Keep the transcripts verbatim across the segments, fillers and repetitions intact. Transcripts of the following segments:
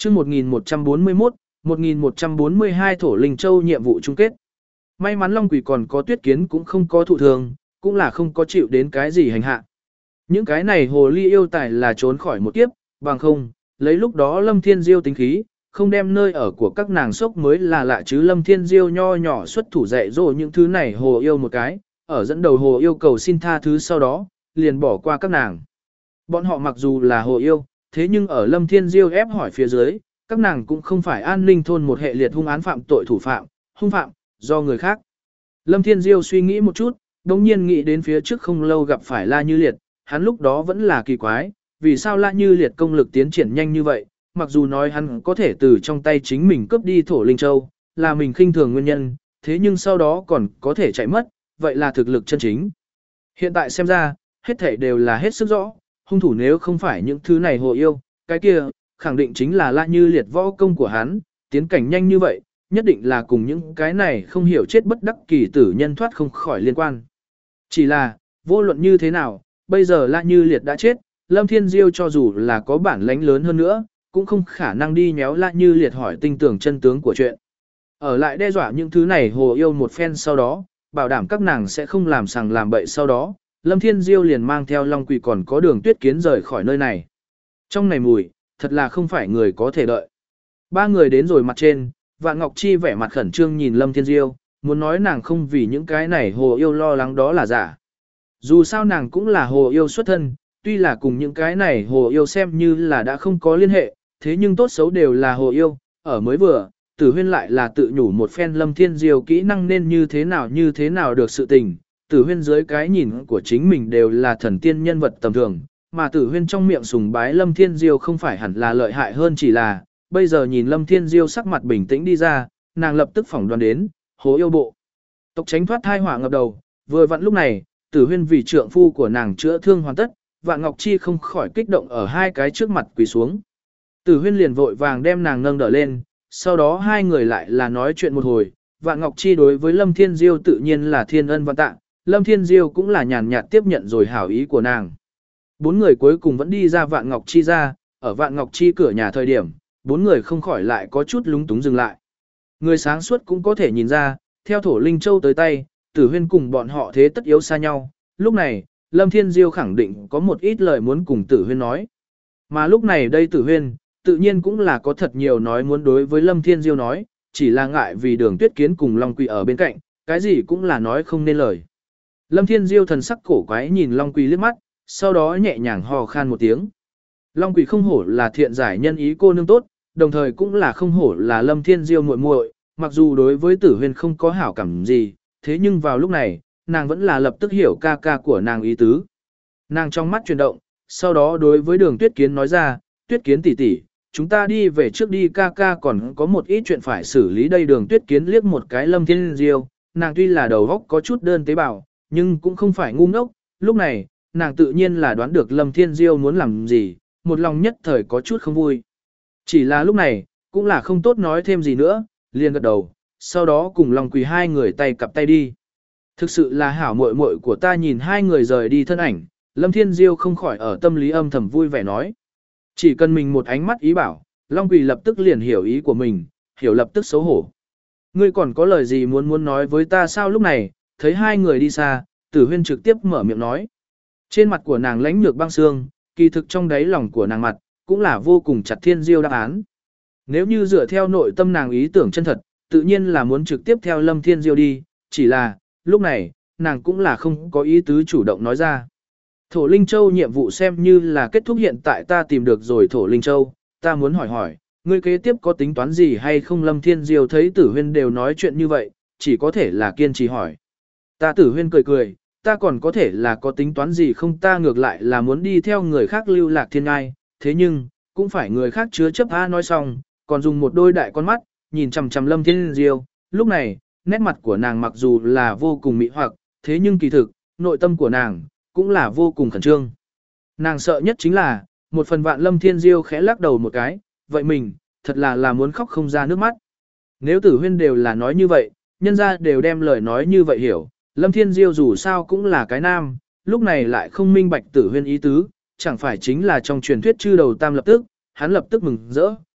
chương một nghìn một trăm bốn mươi mốt, một nghìn một trăm bốn mươi hai Thổ Linh Châu nhiệm vụ chung kết. May mắn Long Quỷ còn có Tuyết Kiến cũng không có thụ thường, cũng là không có chịu đến cái gì hành hạ. Những cái này hồ ly yêu tài là trốn khỏi một kiếp, bằng không, lấy lúc đó Lâm Thiên Diêu tính khí, không đem nơi ở của các nàng sốc mới là lạ chứ. Lâm Thiên Diêu nho nhỏ xuất thủ dạy dỗ những thứ này hồ yêu một cái, ở dẫn đầu hồ yêu cầu xin tha thứ sau đó, liền bỏ qua các nàng. Bọn họ mặc dù là hồ yêu, thế nhưng ở Lâm Thiên Diêu ép hỏi phía dưới, các nàng cũng không phải an ninh thôn một hệ liệt hung án phạm tội thủ phạm, hung phạm, do người khác. Lâm Thiên Diêu suy nghĩ một chút, đồng nhiên nghĩ đến phía trước không lâu gặp phải La Như Liệt, hắn lúc đó vẫn là kỳ quái, vì sao La Như Liệt công lực tiến triển nhanh như vậy, mặc dù nói hắn có thể từ trong tay chính mình cướp đi Thổ Linh Châu, là mình khinh thường nguyên nhân, thế nhưng sau đó còn có thể chạy mất, vậy là thực lực chân chính. Hiện tại xem ra, hết thảy đều là hết sức rõ, hung thủ nếu không phải những thứ này hồ yêu, cái kia, khẳng định chính là La Như Liệt võ công của hắn, tiến cảnh nhanh như vậy, nhất định là cùng những cái này không hiểu chết bất đắc kỳ tử nhân thoát không khỏi liên quan. Chỉ là, vô luận như thế nào, bây giờ La Như Liệt đã chết, Lâm Thiên Diêu cho dù là có bản lãnh lớn hơn nữa, cũng không khả năng đi nhéo La Như Liệt hỏi tinh tưởng chân tướng của chuyện. Ở lại đe dọa những thứ này hồ yêu một phen sau đó, bảo đảm các nàng sẽ không làm sằng làm bậy sau đó, Lâm Thiên Diêu liền mang theo Long Quỷ còn có Đường Tuyết Kiến rời khỏi nơi này. Trong này mùi, thật là không phải người có thể đợi. Ba người đến rồi mặt trên, Vạn Ngọc Chi vẻ mặt khẩn trương nhìn Lâm Thiên Diêu, muốn nói nàng không vì những cái này hồ yêu lo lắng đó là giả. Dù sao nàng cũng là hồ yêu xuất thân, tuy là cùng những cái này hồ yêu xem như là đã không có liên hệ, thế nhưng tốt xấu đều là hồ yêu, ở mới vừa, Tử Huyên lại là tự nhủ một phen Lâm Thiên Diêu kỹ năng nên như thế nào như thế nào được sự tình. Tử Huyên dưới cái nhìn của chính mình đều là thần tiên nhân vật tầm thường, mà Tử Huyên trong miệng sùng bái Lâm Thiên Diêu không phải hẳn là lợi hại hơn, chỉ là bây giờ nhìn Lâm Thiên Diêu sắc mặt bình tĩnh đi ra, nàng lập tức phỏng đoán đến, hồ yêu bộ tộc tránh thoát thai họa ngập đầu. Vừa vặn lúc này, Tử Huyên vì trượng phu của nàng chữa thương hoàn tất, Vạn Ngọc Chi không khỏi kích động ở hai cái trước mặt quỳ xuống. Tử Huyên liền vội vàng đem nàng nâng đỡ lên, sau đó hai người lại là nói chuyện một hồi. Vạn Ngọc Chi đối với Lâm Thiên Diêu tự nhiên là thiên ân vạn tạ, Lâm Thiên Diêu cũng là nhàn nhạt tiếp nhận rồi hảo ý của nàng. Bốn người cuối cùng vẫn đi ra Vạn Ngọc Chi ra, ở Vạn Ngọc Chi cửa nhà thời điểm, bốn người không khỏi lại có chút lúng túng dừng lại. Người sáng suốt cũng có thể nhìn ra, theo Thổ Linh Châu tới tay, Tử Huyên cùng bọn họ thế tất yếu xa nhau. Lúc này, Lâm Thiên Diêu khẳng định có một ít lời muốn cùng Tử Huyên nói. Mà lúc này đây Tử Huyên, tự nhiên cũng là có thật nhiều nói muốn đối với Lâm Thiên Diêu nói, chỉ là ngại vì Đường Tuyết Kiến cùng Long Quỷ ở bên cạnh, cái gì cũng là nói không nên lời. Lâm Thiên Diêu thần sắc cổ quái nhìn Long Quỷ liếc mắt, sau đó nhẹ nhàng hò khan một tiếng. Long Quỷ không hổ là thiện giải nhân ý cô nương tốt, đồng thời cũng là không hổ là Lâm Thiên Diêu muội muội, mặc dù đối với Tử Huyên không có hảo cảm gì, thế nhưng vào lúc này, nàng vẫn là lập tức hiểu ca ca của nàng ý tứ. Nàng trong mắt chuyển động, sau đó đối với Đường Tuyết Kiến nói ra, Tuyết Kiến tỷ tỷ, chúng ta đi về trước đi, ca ca còn có một ít chuyện phải xử lý đây. Đường Tuyết Kiến liếc một cái Lâm Thiên Diêu, nàng tuy là đầu óc có chút đơn tế bào, nhưng cũng không phải ngu ngốc, lúc này, nàng tự nhiên là đoán được Lâm Thiên Diêu muốn làm gì, một lòng nhất thời có chút không vui. Chỉ là lúc này, cũng là không tốt nói thêm gì nữa, liền gật đầu, sau đó cùng Long Quỷ hai người tay cặp tay đi. Thực sự là hảo muội muội của ta. Nhìn hai người rời đi thân ảnh, Lâm Thiên Diêu không khỏi ở tâm lý âm thầm vui vẻ nói. Chỉ cần mình một ánh mắt ý bảo, Long Quỷ lập tức liền hiểu ý của mình, hiểu lập tức xấu hổ. Ngươi còn có lời gì muốn muốn nói với ta sao? Lúc này, thấy hai người đi xa, Tử Huyên trực tiếp mở miệng nói. Trên mặt của nàng lãnh nhược băng xương, kỳ thực trong đáy lòng của nàng mặt, cũng là vô cùng chặt Thiên Diêu đáp án. Nếu như dựa theo nội tâm nàng ý tưởng chân thật, tự nhiên là muốn trực tiếp theo Lâm Thiên Diêu đi, chỉ là, lúc này, nàng cũng là không có ý tứ chủ động nói ra. Thổ Linh Châu nhiệm vụ xem như là kết thúc, hiện tại ta tìm được rồi Thổ Linh Châu, ta muốn hỏi hỏi, ngươi kế tiếp có tính toán gì hay không? Lâm Thiên Diêu thấy Tử Huyên đều nói chuyện như vậy, chỉ có thể là kiên trì hỏi. Ta Tử Huyên cười cười, ta còn có thể là có tính toán gì không, ta ngược lại là muốn đi theo người khác lưu lạc thiên ngai, thế nhưng, cũng phải người khác chứa chấp. A nói xong, còn dùng một đôi đại con mắt, nhìn chằm chằm Lâm Thiên Diêu, lúc này, nét mặt của nàng mặc dù là vô cùng mỹ hoặc, thế nhưng kỳ thực, nội tâm của nàng, cũng là vô cùng khẩn trương. Nàng sợ nhất chính là, một phần vạn Lâm Thiên Diêu khẽ lắc đầu một cái, vậy mình, thật là là muốn khóc không ra nước mắt. Nếu Tử Huyên đều là nói như vậy, nhân ra đều đem lời nói như vậy hiểu, Lâm Thiên Diêu dù sao cũng là cái nam, lúc này lại không minh bạch Tử Huyên ý tứ, chẳng phải chính là trong truyền thuyết chư đầu tam lập tức, hắn lập tức mừng rỡ,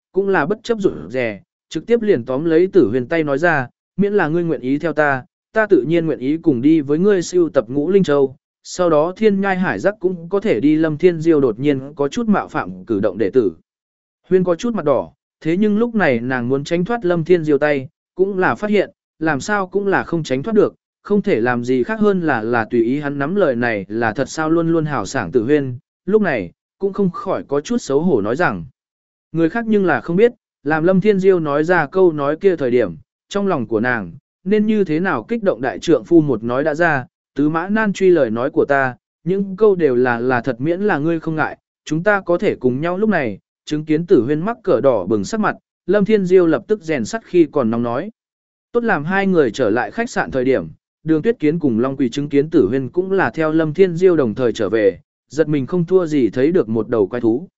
cũng là bất chấp rụt rè, trực tiếp liền tóm lấy Tử Huyền tay nói ra, miễn là ngươi nguyện ý theo ta, ta tự nhiên nguyện ý cùng đi với ngươi siêu tập Ngũ Linh Châu, sau đó Thiên Nhai Hải Giác cũng có thể đi. Lâm Thiên Diêu đột nhiên có chút mạo phạm cử động đệ tử. Huyền có chút mặt đỏ, thế nhưng lúc này nàng muốn tránh thoát Lâm Thiên Diêu tay, cũng là phát hiện, làm sao cũng là không tránh thoát được, không thể làm gì khác hơn là là tùy ý hắn nắm lời này là thật sao luôn luôn hào sảng Tử Huyên, lúc này, cũng không khỏi có chút xấu hổ nói rằng. Người khác nhưng là không biết, làm Lâm Thiên Diêu nói ra câu nói kia thời điểm, trong lòng của nàng, nên như thế nào kích động. Đại trượng phu một nói đã ra, tứ mã nan truy lời nói của ta, những câu đều là là thật miễn là ngươi không ngại, chúng ta có thể cùng nhau. Lúc này, chứng kiến Tử Huyên mắc cỡ đỏ bừng sắc mặt, Lâm Thiên Diêu lập tức rèn sắt khi còn nóng nói. Tốt làm hai người trở lại khách sạn thời điểm, Đường Tuyết Kiến cùng Long Quỳ chứng kiến Tử Huyên cũng là theo Lâm Thiên Diêu đồng thời trở về, giật mình không thua gì thấy được một đầu quái thú.